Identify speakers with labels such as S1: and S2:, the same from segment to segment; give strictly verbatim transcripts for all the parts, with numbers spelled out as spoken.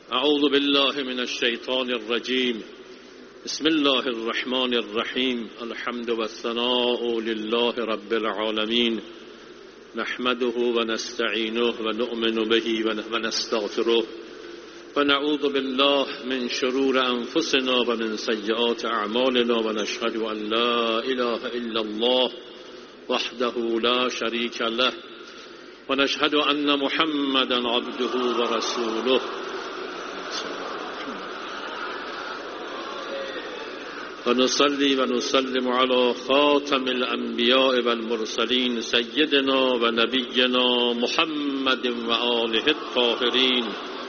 S1: اعوذ بالله من الشیطان الرجیم. بسم الله الرحمن الرحیم. الحمد والثناء لله رب العالمین. نحمده و نستعینه و نؤمن به و نستغفره و نعوذ بالله من شرور انفسنا و من سیئات اعمالنا و نشهد ان لا اله الا الله وحده لا شریک له و نشهد ان محمدا عبده و رسوله. و نصلي و نسلم على خاتم الانبیاء والمرسلین سیدنا و نبینا محمد و آله الطاهرین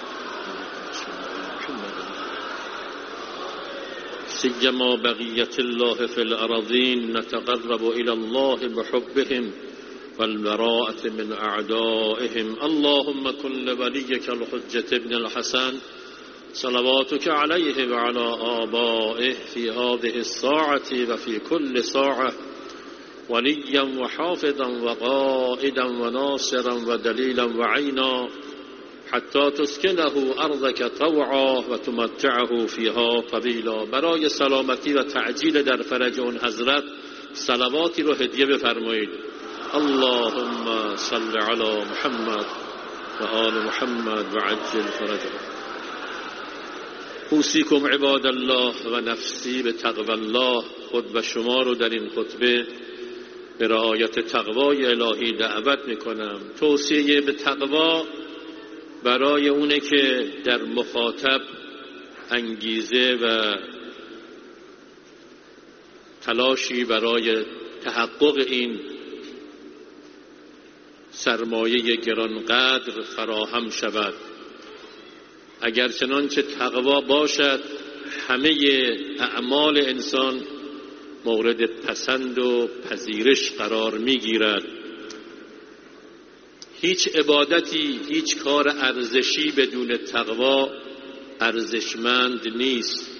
S1: سیما بقیت الله فی الارضین. نتقرب الى الله بحبهم والبراءة من اعدائهم. اللهم كن لوليك الحجة ابن الحسن صلواتك عليه وعلى آبائه في هذه الساعة وفي كل ساعة وليا وحافظا وقائدا وناصرا ودليلا وعينا حتى تسكنه أرضك طوعا وتمتعه فيها طويلا. برای سلامتی و تعجیل در فرج اون حضرت صلواتی رو هدیه بفرمایید. اللهم صل على محمد و آل محمد و عجل فرجه. اوصیکم عباد الله و نفسی به تقوی الله. خود و شما رو در این خطبه به رعایت تقوای الهی دعوت میکنم. توصیه به تقوا برای اونه که در مخاطب انگیزه و تلاشی برای تحقق این سرمایه گرانقدر فراهم شود. اگر چنانچه تقوا باشد همه اعمال انسان مورد پسند و پذیرش قرار میگیرد. هیچ عبادتی، هیچ کار ارزشی بدون تقوا ارزشمند نیست.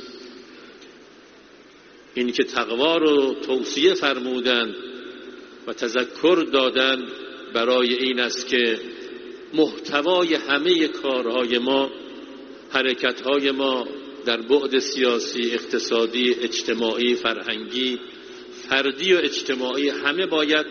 S1: این که تقوا رو توصیه فرمودند و تذکر دادند برای این است که محتوای همه کارهای ما، حرکتهای ما در بعد سیاسی، اقتصادی، اجتماعی، فرهنگی، فردی و اجتماعی همه باید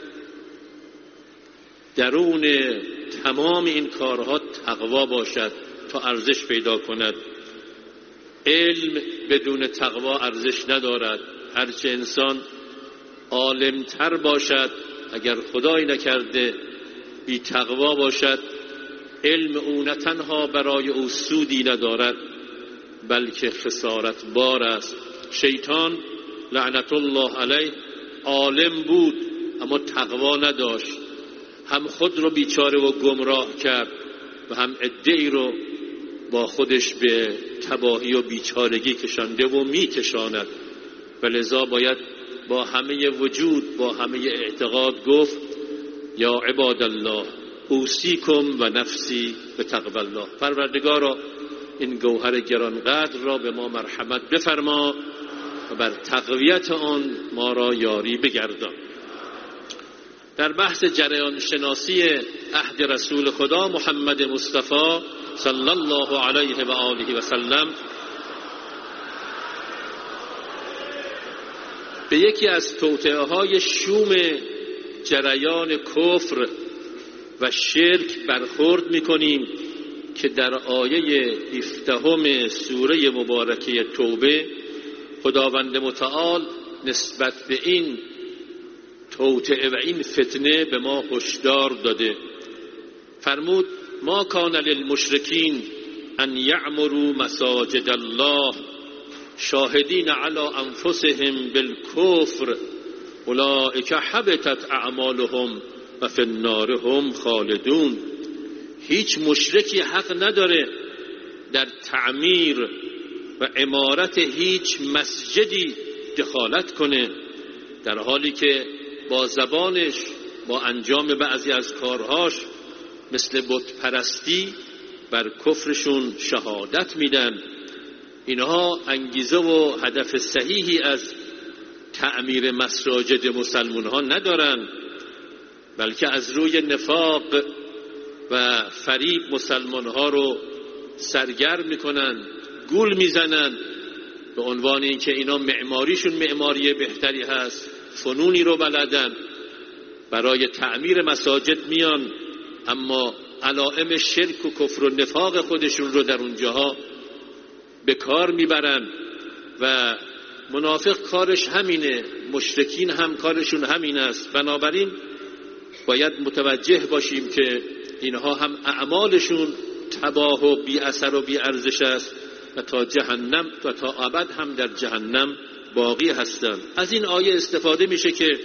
S1: درون تمام این کارها تقوا باشد تا ارزش پیدا کند. علم بدون تقوا ارزش ندارد. هرچه انسان عالمتر باشد اگر خدای نکرده بی تقوا باشد، علم او نه تنها برای او سودی ندارد بلکه خسارت بار است. شیطان لعنت الله علیه عالم بود اما تقوا نداشت. هم خود رو بیچاره و گمراه کرد و هم عده‌ای رو با خودش به تباهی و بیچارگی کشانده و میکشاند. و لذا باید با همه وجود، با همه اعتقاد گفت یا عباد الله اوصیکم و نفسی به تقوی الله. پروردگارا این گوهر گرانقدر را به ما مرحمت بفرما و بر تقویت آن ما را یاری بگردان. در بحث جریان شناسی عهد رسول خدا محمد مصطفی صلی الله علیه و آله و سلم به یکی از توطئه‌های شوم جریان کفر و شرک برخورد می‌کنیم که در آیه هفدهم سوره مبارکه توبه خداوند متعال نسبت به این توطئه و این فتنه به ما هشدار داده. فرمود ما کان للمشرکین ان یعمروا مساجد الله شاهدین علی انفسهم بالکفر اولئک حبطت اعمالهم و فی النار هم خالدون. هیچ مشرکی حق نداره در تعمیر و عمارت هیچ مسجدی دخالت کنه، در حالی که با زبانش، با انجام بعضی از کارهاش مثل بت پرستی بر کفرشون شهادت میدن. اینها انگیزه و هدف صحیحی از تعمیر مساجد مسلمان ها ندارن، بلکه از روی نفاق و فریب مسلمان ها رو سرگرم میکنن، گول میزنن به عنوان اینکه اینا معماریشون معماری بهتری هست، فنونی رو بلدن، برای تعمیر مساجد میان اما علائم شرک و کفر و نفاق خودشون رو در اونجاها به کار میبرن و منافق کارش همینه، مشرکین هم کارشون همین است. بنابراین باید متوجه باشیم که اینها هم اعمالشون تباه و بی اثر و بی ارزش است و تا جهنم و تا ابد هم در جهنم باقی هستند. از این آیه استفاده میشه که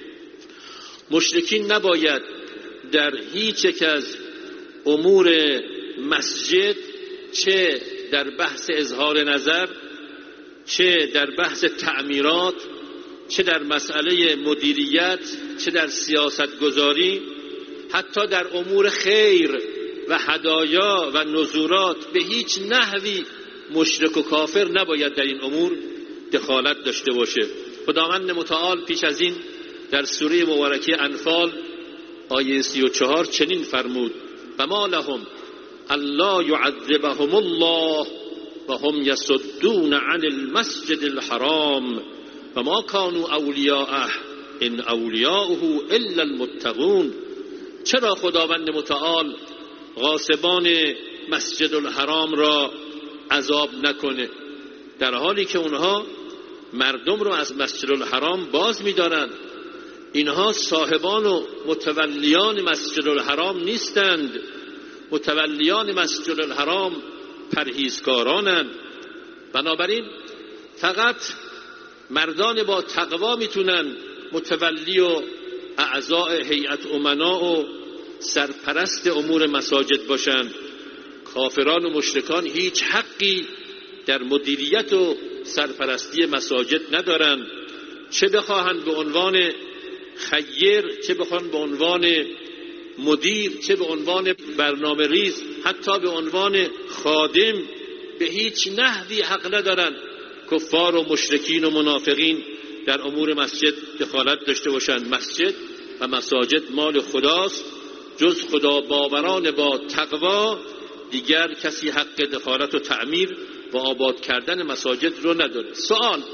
S1: مشرکین نباید در هیچ یک از امور مسجد، چه در بحث اظهار نظر، چه در بحث تعمیرات، چه در مسئله مدیریت، چه در سیاست گذاری، حتی در امور خیر و هدایا و نذورات به هیچ نحوی مشرک و کافر نباید در این امور دخالت داشته باشه. خداوند متعال پیش از این در سوره مبارکه انفال آیه سی و چهار چنین فرمود: فما لهم الا يعذبهم الله وهم يصدون عن المسجد الحرام وما كانوا اولیاءه ان اولیاؤه الا المتقون. چرا خداوند متعال غاصبان مسجد الحرام را عذاب نکنه در حالی که اونها مردم رو از مسجد الحرام باز می‌دارند؟ اینها صاحبان و متولیان مسجد الحرام نیستند. متولیان مسجد الحرام پرهیزکارانند. بنابراین فقط مردان با تقوا میتونن متولی و اعضاء هیئت امنا و سرپرست امور مساجد باشند. کافران و مشرکان هیچ حقی در مدیریت و سرپرستی مساجد ندارند، چه بخواهند به عنوان خیر، چه بخواهند به عنوان مدیر، چه به عنوان برنامه ریز، حتی به عنوان خادم، به هیچ نحوی حق ندارند کفار و مشرکین و منافقین در امور مسجد دخالت داشته باشند. مسجد و مساجد مال خداست، جز خدا باوران با تقوا دیگر کسی حق دخالت و تعمیر و آباد کردن مساجد رو نداره. سوال: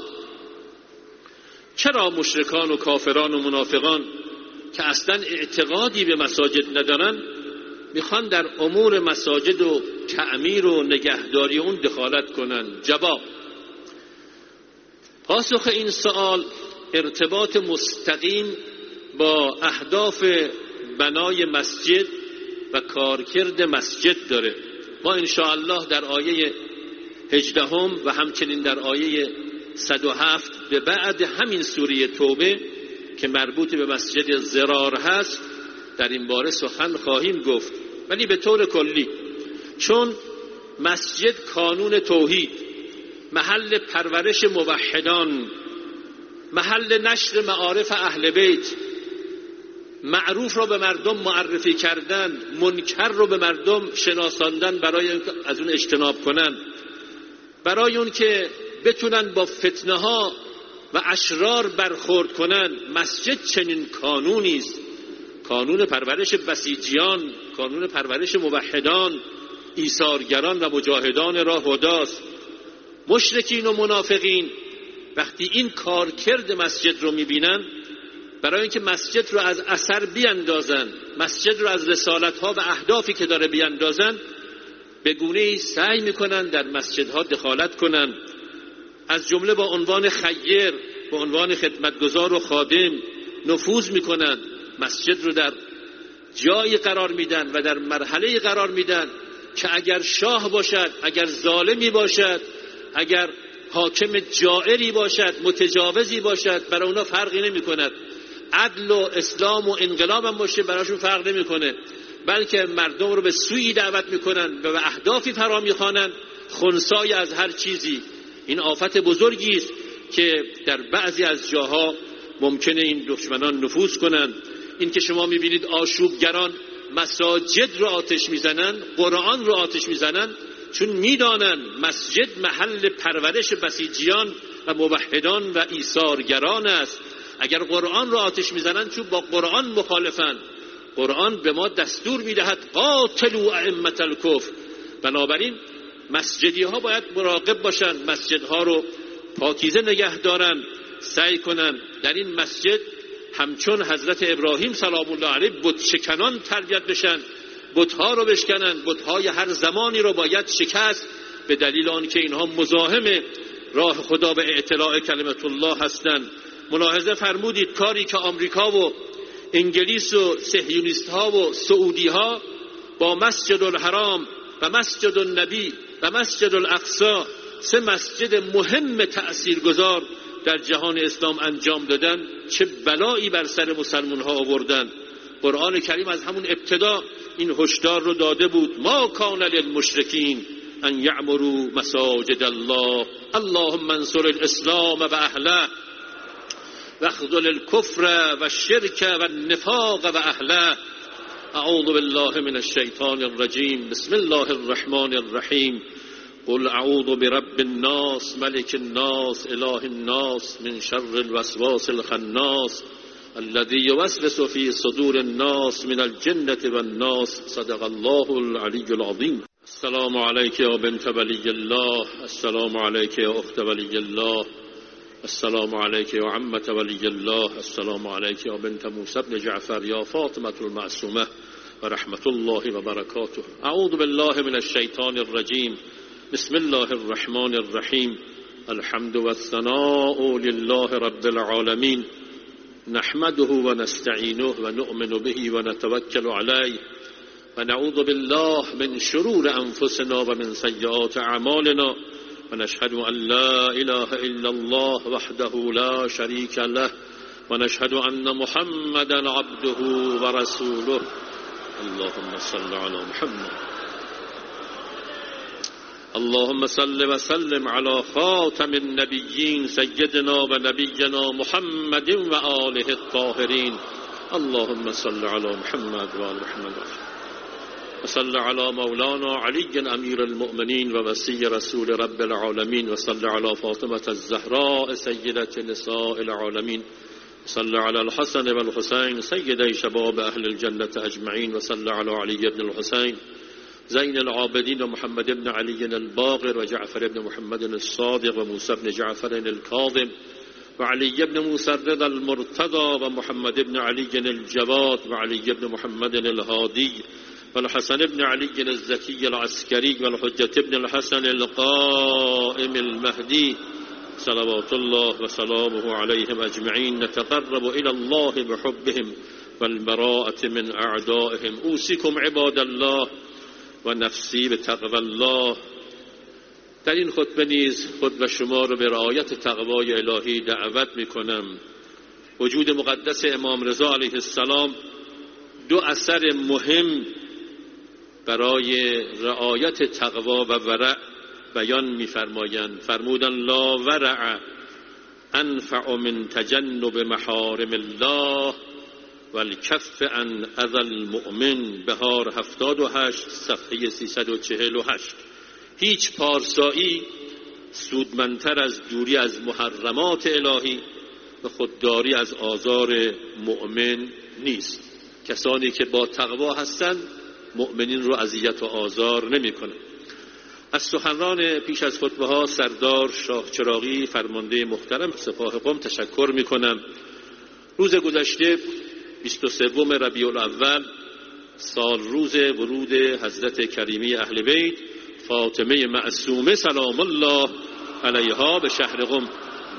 S1: چرا مشرکان و کافران و منافقان که اصلا اعتقادی به مساجد ندارن میخوان در امور مساجد و تعمیر و نگهداری اون دخالت کنن؟ جواب: پاسخ این سوال ارتباط مستقیم با اهداف بنای مسجد و کارکرد مسجد داره. ما انشاءالله در آیه هجدهم و همچنین در آیه صد و هفت به بعد همین سوره توبه که مربوط به مسجد ضرار هست در این باره سخن خواهیم گفت. ولی به طور کلی چون مسجد کانون توحید، محل پرورش موحدان، محل نشر معارف اهل بیت، معروف رو به مردم معرفی کردن، منکر رو به مردم شناساندن برای از اون اجتناب کنن، برای اون که بتونن با فتنه ها و اشرار برخورد کنن، مسجد چنین کانونی است. کانون پرورش بسیجیان، کانون پرورش موحدان، ایثارگران و مجاهدان راه هداست. مشرکین و منافقین وقتی این کارکرد مسجد رو میبینن، برای اینکه مسجد رو از اثر بیاندازن، مسجد رو از رسالت‌ها و اهدافی که داره بیاندازن، به گونه‌ای سعی میکنن در مسجدها دخالت کنن، از جمله با عنوان خیر، با عنوان خدمتگزار و خادم نفوذ میکنن. مسجد رو در جایی قرار میدن و در مرحله‌ای قرار میدن که اگر شاه باشد، اگر ظالمی باشد، اگر حاکم جائری باشد، متجاوزی باشد، برای اونا فرقی نمی کند. عدل و اسلام و انقلاب هم باشه براشون فرق نمی کنه، بلکه مردم رو به سوی دعوت میکنن و به اهدافی فرا میخوانن خنثی از هر چیزی. این آفت بزرگی است که در بعضی از جاها ممکنه این دشمنان نفوذ کنن. این که شما میبینید آشوبگران مساجد رو آتش میزنن، قرآن رو آتش میزنن، چون میدانن مسجد محل پرورش بسیجیان و موحدان و ایثارگران است. اگر قرآن رو آتش میزنن چون با قرآن مخالفن. قرآن به ما دستور میدهد قاتلوا ائمة الکفر. بنابراین مسجدی ها باید مراقب باشن، مسجدها رو پاکیزه نگه دارن، سعی کنن در این مسجد همچون حضرت ابراهیم سلام الله علیه بت شکنان تربیت بشن، بت‌ها رو بشکنن. بت‌های هر زمانی رو باید شکست، به دلیل آنکه اینها مزاحم راه خدا به اعتلاء کلمت الله هستند. ملاحظه فرمودید کاری که آمریکا و انگلیس و صهیونیست ها و سعودی ها با مسجد الحرام و مسجد النبی و مسجد الاقصی، سه مسجد مهم تأثیرگذار در جهان اسلام انجام دادن، چه بلایی بر سر مسلمان ها آوردن. قرآن کریم از همون ابتدا این هشدار رو داده بود: ما کان للمشرکین ان یعمروا مساجد الله اللهم انصر الاسلام و اهله واخذل الكفر و الشرك و النفاق و اهله. اعوذ بالله من الشیطان الرجیم. بسم الله الرحمن الرحیم. قل اعوذ برب الناس ملك الناس اله الناس من شر الوسواس الخناس الذي يوسوس في صدور الناس من الجنة والناس. صدق الله العلي العظيم. السلام عليك يا بنت ولي الله، السلام عليك يا أخت ولي الله، السلام عليك يا عمة ولي الله، السلام عليك يا بنت موسى بن جعفر يا فاطمة المعصومة ورحمة الله وبركاته. أعوذ بالله من الشيطان الرجيم. بسم الله الرحمن الرحيم. الحمد والثناء لله رب العالمين، نحمده ونستعينه ونؤمن به ونتوكل عليه ونعوذ بالله من شرور أنفسنا ومن سيئات أعمالنا ونشهد أن لا إله إلا الله وحده لا شريك له ونشهد أن محمدا عبده ورسوله. اللهم صل على محمد. اللهم صل وسلم على خاتم النبيين سيدنا ونبينا محمد وآله الطاهرين. اللهم صل على محمد وآل محمد وصل على مولانا علي أمير المؤمنين ووصي رسول رب العالمين وصل على فاطمة الزهراء سيدة نساء العالمين وصل على الحسن والحسين سيدي شباب أهل الجنة أجمعين وصل على علي بن الحسين زين العابدين ومحمد بن علي الباقر وجعفر بن محمد الصادق وموسى بن جعفر الكاظم وعلي بن موسى الرضا المرتضى ومحمد بن علي الجواد وعلي بن محمد الهادي والحسن بن علي الزكي العسكري والحجة بن الحسن القائم المهدي صلوات الله وسلامه عليهم أجمعين. نتقرب إلى الله بحبهم والبراءة من أعدائهم. أوصيكم عباد الله و نفسی به تقوی الله. در این خطبه نیز خود و شما رو به رعایت تقوای الهی دعوت میکنم. وجود مقدس امام رضا علیه السلام دو اثر مهم برای رعایت تقوا و ورع بیان میفرمایند. فرمودن لا ورع انفع من تجنب محارم الله والکف عن اذی المؤمن. بهار هفتاد و هشت صفحه سیصد و چهل و هشت. هیچ پارسایی سودمندتر از دوری از محرمات الهی و خودداری از آزار مؤمن نیست. کسانی که با تقوا هستند مؤمنین رو اذیت و آزار نمی کنند. از سخنران پیش از خطبه ها سردار شاه چراغی فرمانده محترم سپاه قم تشکر می کنم. روز گذشته بیست و سوم ربیع الاول سال روز ورود حضرت کریمه اهل بیت فاطمه معصومه سلام الله علیها به شهر قم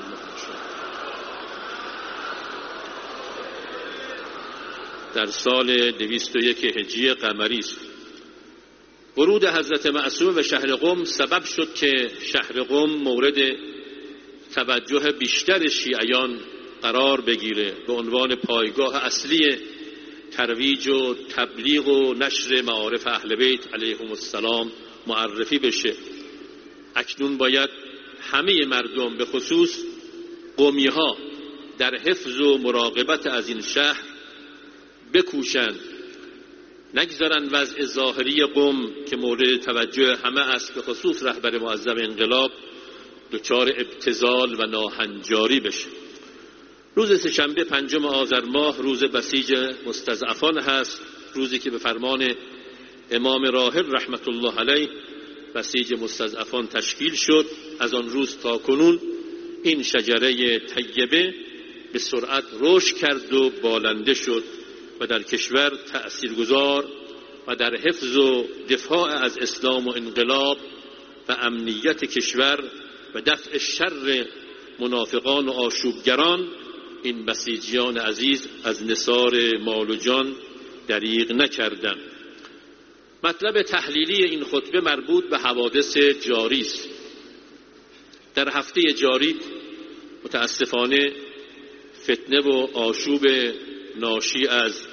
S1: در سال دویست و یک هجری قمری است. ورود حضرت معصومه به شهر قم سبب شد که شهر قم مورد توجه بیشتر شیعیان قرار بگیره، به عنوان پایگاه اصلی ترویج و تبلیغ و نشر معارف اهل بیت علیهم السلام معرفی بشه. اکنون باید همه مردم به خصوص قمی ها در حفظ و مراقبت از این شهر بکوشند، نگذارن وضع ظاهری قم که مورد توجه همه است به خصوص رهبر معظم انقلاب دچار ابتذال و ناهنجاری بشه. روز سه‌شنبه پنجم آذر ماه روز بسیج مستضعفان هست، روزی که به فرمان امام راحل رحمت الله علیه بسیج مستضعفان تشکیل شد. از آن روز تا کنون این شجره طیبه به سرعت رشد کرد و بالنده شد و در کشور تأثیرگذار و در حفظ و دفاع از اسلام و انقلاب و امنیت کشور و دفع شر منافقان و آشوبگران این بسیجیان عزیز از نثار مال و جان دریغ نکردند. مطلب تحلیلی این خطبه مربوط به حوادث جاری است. در هفته جاری متاسفانه فتنه و آشوب ناشی از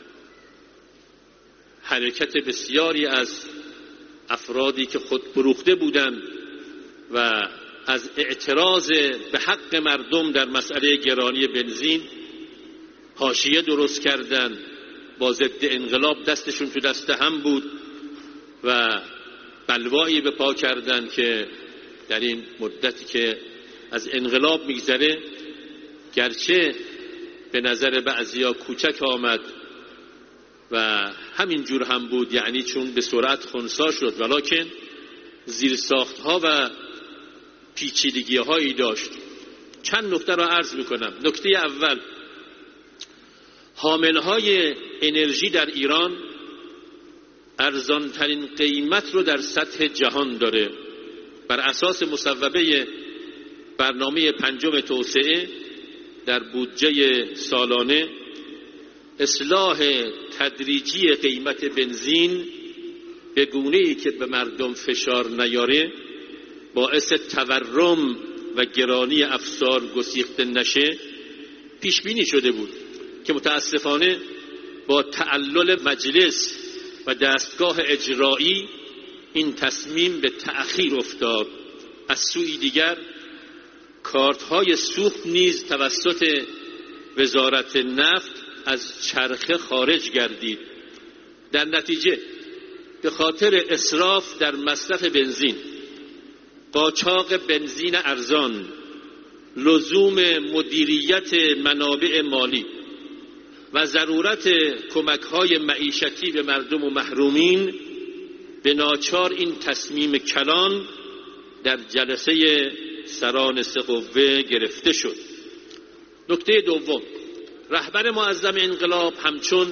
S1: حرکت بسیاری از افرادی که خود فروخته بودند و از اعتراض به حق مردم در مسئله گرانی بنزین حاشیه درست کردند، با ضد انقلاب دستشون تو دست هم بود و بلوایی به پا کردند که در این مدتی که از انقلاب میگذره گرچه به نظر بعضیا کوچک آمد و همین جور هم بود، یعنی چون به سرعت خنثی شد، ولکن زیرساخت‌ها و پیچیدگی‌هایی داشت. چند نکته را عرض می‌کنم. نکته اول، حامل‌های انرژی در ایران ارزان‌ترین قیمت رو در سطح جهان داره. بر اساس مصوبه برنامه پنجم توسعه در بودجه سالانه اصلاح تدریجی قیمت بنزین به گونه‌ای که به مردم فشار نیاره، باعث تورم و گرانی افسار گسیخته نشه پیش بینی شده بود که متاسفانه با تعلل مجلس و دستگاه اجرایی این تصمیم به تأخیر افتاد. از سوی دیگر کارت‌های سوخت نیز توسط وزارت نفت از چرخه خارج گردید. در نتیجه به خاطر اسراف در مصرف بنزین، قاچاق بنزین ارزان، لزوم مدیریت منابع مالی و ضرورت کمک‌های معیشتی به مردم و محرومین، به ناچار این تصمیم کلان در جلسه سران سه قوه گرفته شد. نکته دوم، رهبر معظم انقلاب همچون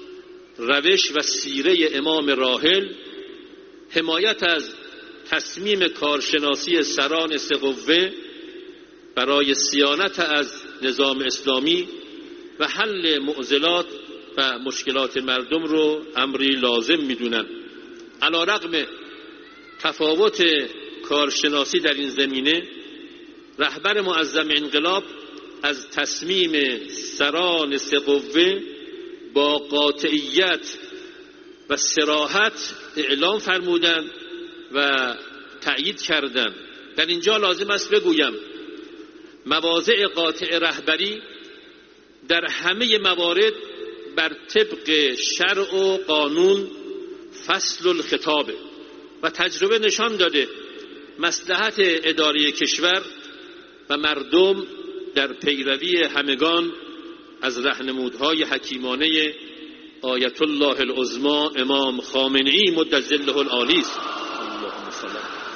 S1: روش و سیره امام راحل حمایت از تصمیم کارشناسی سران سه قوه برای صیانت از نظام اسلامی و حل معضلات و مشکلات مردم رو امری لازم میدونن. علی رغم تفاوت کارشناسی در این زمینه، رهبر معظم انقلاب از تصمیم سران سه قوه با قاطعیت و صراحت اعلام فرمودند و تأیید کردند. در اینجا لازم است بگویم مواضع قاطع رهبری در همه موارد بر طبق شرع و قانون فصل الخطابه و تجربه نشان داده مصلحت اداره کشور و مردم در پیروی همگان از راهنمودهای حکیمانه آیت الله العظمی امام خامنه‌ای مد ظله العالی است. اللهم صل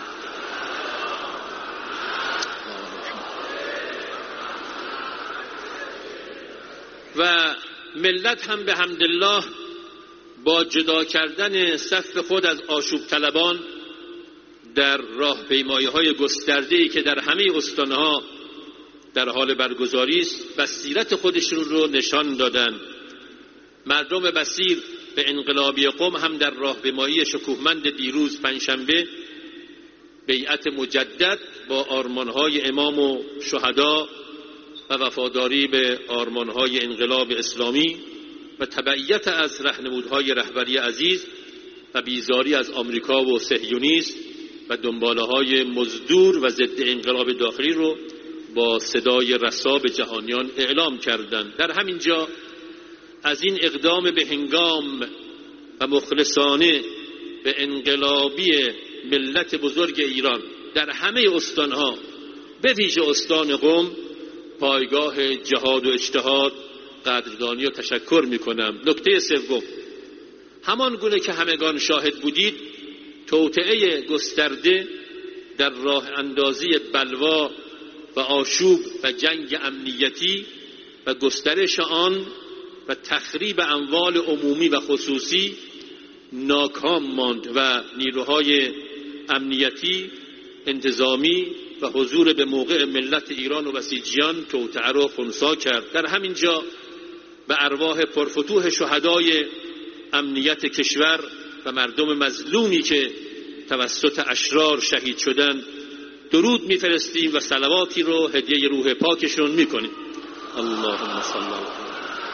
S1: و ملت هم به حمدالله با جدا کردن صف خود از آشوب طلبان در راهپیمایی‌های گسترده‌ای که در همه استان‌ها در حال برگزاری است، بصیرت خودشون رو نشان دادن. مردم بصیر به انقلابی قم هم در راهپیمایی شکوهمند دیروز پنجشنبه بیعت مجدد با آرمان‌های امام و شهدا و وفاداری به آرمان‌های انقلاب اسلامی و تبعیت از راهنمودهای رهبری عزیز و بیزاری از آمریکا و صهیونیسم و دنباله‌های مزدور و ضد انقلاب داخلی رو با صدای رسا به جهانیان اعلام کردند. در همین جا از این اقدام به هنگام و مخلصانه به انقلابی ملت بزرگ ایران در همه استانها به ویژه استان قم پایگاه جهاد و اجتهاد قدردانی و تشکر می کنم. نکته سوم، همان گونه که همگان شاهد بودید توطئه گسترده در راه اندازی بلوا و آشوب و جنگ امنیتی و گسترش آن و تخریب اموال عمومی و خصوصی ناکام ماند و نیروهای امنیتی، انتظامی و حضور به موقع ملت ایران و بسیجیان توطئه را خنثی کرد. در همین جا به ارواح پرفتوح شهدای امنیت کشور و مردم مظلومی که توسط اشرار شهید شدند درود میفرستیم و صلواتی رو هدیه روح پاکشون میکنیم. اللهم صل علی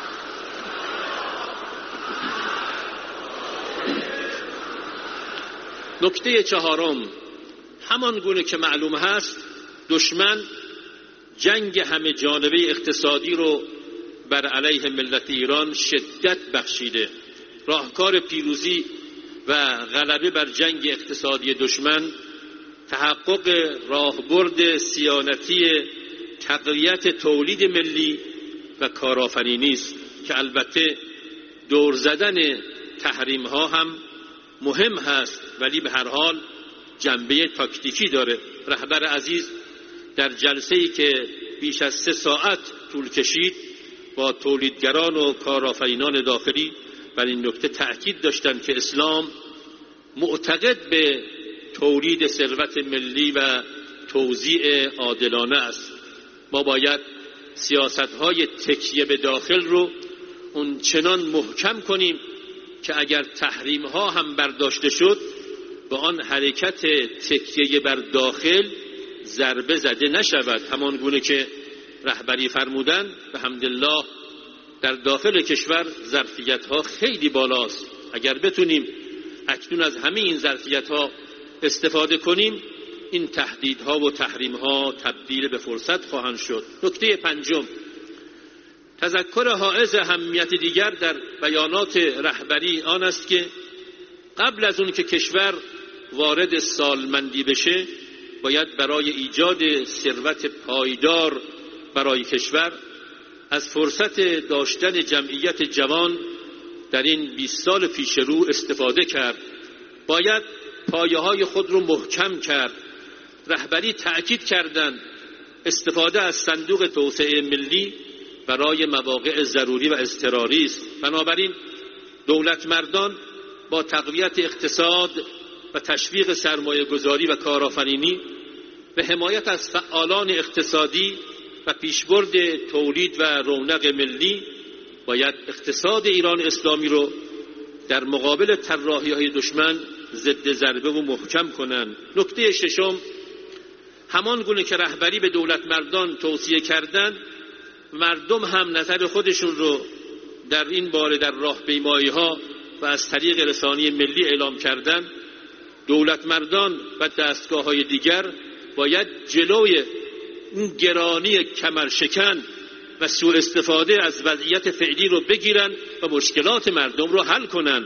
S1: نکته چهارم، همان گونه که معلوم هست دشمن جنگ همه جانبه اقتصادی رو بر علیه ملت ایران شدت بخشیده. راهکار پیروزی و غلبه بر جنگ اقتصادی دشمن تحقق راهبرد صیانتی تقویت تولید ملی و کارآفرینی است که البته دور زدن تحریم ها هم مهم هست، ولی به هر حال جنبه تاکتیکی داره. رهبر عزیز در جلسه‌ای که بیش از سه ساعت طول کشید با تولیدگران و کارآفرینان داخلی بر این نکته تأکید داشتند که اسلام معتقد به تولید ثروت ملی و توزیع عادلانه است. ما باید سیاست‌های تکیه به داخل رو اون چنان محکم کنیم که اگر تحریم‌ها هم برداشته شد به آن حرکت تکیه بر داخل ضربه زده نشود. همان گونه که رهبری فرمودن به حمدالله در داخل کشور ظرفیت‌ها خیلی بالاست. اگر بتونیم اکنون از همه این ظرفیت‌ها استفاده کنیم این تهدیدها و تحریم‌ها تبدیل به فرصت خواهند شد. نکته پنجم، تذکر حائز اهمیت دیگر در بیانات رهبری آن است که قبل از اون که کشور وارد سالمندی بشه باید برای ایجاد ثروت پایدار برای کشور از فرصت داشتن جمعیت جوان در این بیست سال پیش رو استفاده کرد. باید پایه‌های خود رو محکم کرد. رهبری تأکید کردند استفاده از صندوق توسعه ملی برای مواقع ضروری و اضطراری است. بنابراین دولت مردان با تقویت اقتصاد و تشویق سرمایه گذاری و کارآفرینی و حمایت از فعالان اقتصادی و پیشبرد تولید و رونق ملی باید اقتصاد ایران اسلامی رو در مقابل طراحی‌های دشمن ضد ضربه و محکم کنند. نکته ششم، همان گونه که رهبری به دولت مردان توصیه کردند مردم هم نظر خودشون رو در این باره در راهپیمایی‌ها و از طریق رسانه ملی اعلام کردند. دولت مردان و دستگاه‌های دیگر باید جلوی اون گرانی کمرشکن و سوء استفاده از وضعیت فعلی رو بگیرن و مشکلات مردم رو حل کنن.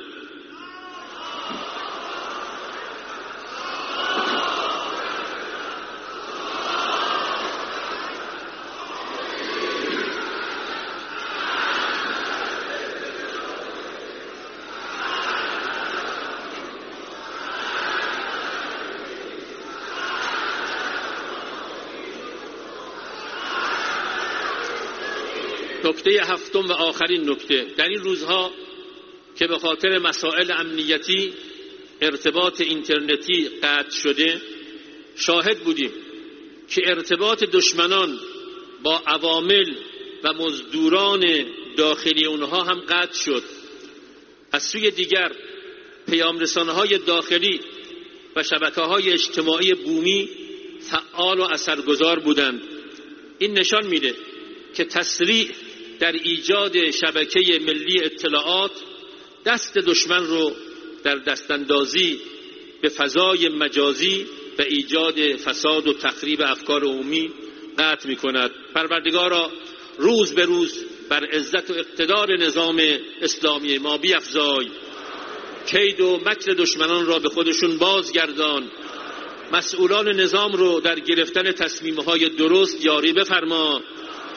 S1: نکته هفتم و آخرین نکته، در این روزها که به خاطر مسائل امنیتی ارتباط اینترنتی قطع شده شاهد بودیم که ارتباط دشمنان با عوامل و مزدوران داخلی اونها هم قطع شد. از سوی دیگر پیامرسانهای داخلی و شبکه‌های اجتماعی بومی فعال و اثرگذار بودند. این نشان میده که تسریع در ایجاد شبکه ملی اطلاعات دست دشمن رو در دستاندازی به فضای مجازی و ایجاد فساد و تخریب افکار عمومی قطع می کند. پروردگارا روز به روز بر عزت و اقتدار نظام اسلامی ما بیفزای، کید و مکر دشمنان را به خودشون بازگردان، مسئولان نظام رو در گرفتن تصمیم‌های درست یاری بفرما،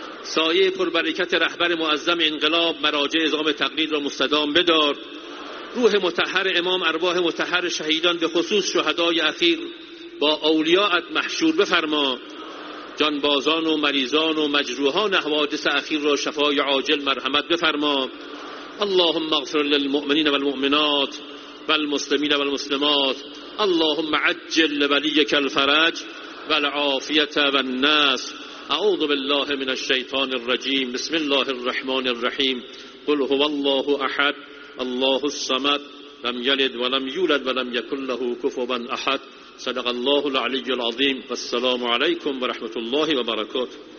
S1: سایه پربرکت رهبر معظم انقلاب مراجع نظام تقلید را مستدام بدار، روح مطهر امام، ارواح مطهر شهیدان، به خصوص شهدای اخیر با اولیاءت محشور بفرما. جانبازان و مریضان و مجروحان حوادث اخیر را شفای عاجل مرحمت بفرما. اللهم اغفر للمؤمنین والمؤمنات والمسلمین والمسلمات. اللهم عجل لولیک الفرج والعافیة والنصر. اعوذ بالله من الشیطان الرجیم. بسم الله الرحمن الرحیم. قل هو الله احد الله الصمد لم یلد ولم یولد ولم یکن له کفوا احد. صدق الله العلی العظیم. والسلام علیکم و رحمت الله و برکاته.